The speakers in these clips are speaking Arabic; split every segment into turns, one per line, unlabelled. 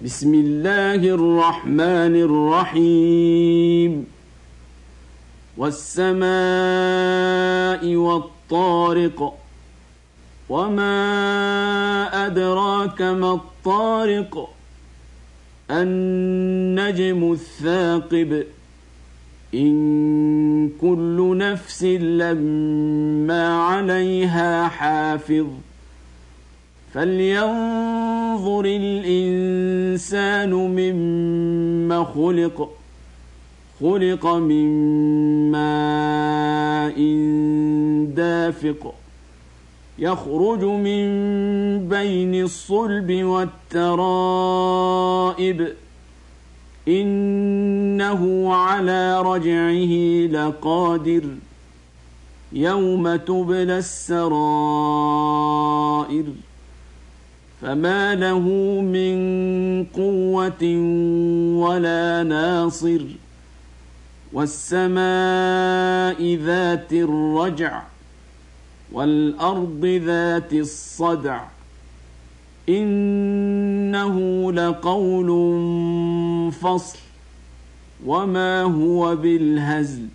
بسم الله الرحمن الرحيم والسماء والطارق وما أدراك ما الطارق النجم الثاقب إن كل نفس لما عليها حافظ فلينظر الإنسان مما خلق من ماء دافق يخرج من بين الصلب والترائب إنه على رجعه لقادر يوم تبلى السرائر فما له من قوة ولا ناصر والسماء ذات الرجع والأرض ذات الصدع إنه لقول فصل وما هو بالهزل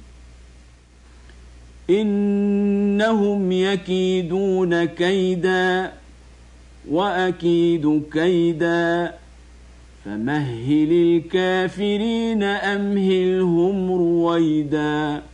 إنهم يكيدون كيدا وأكيد كيدا فمهل الكافرين أمهلهم رويدا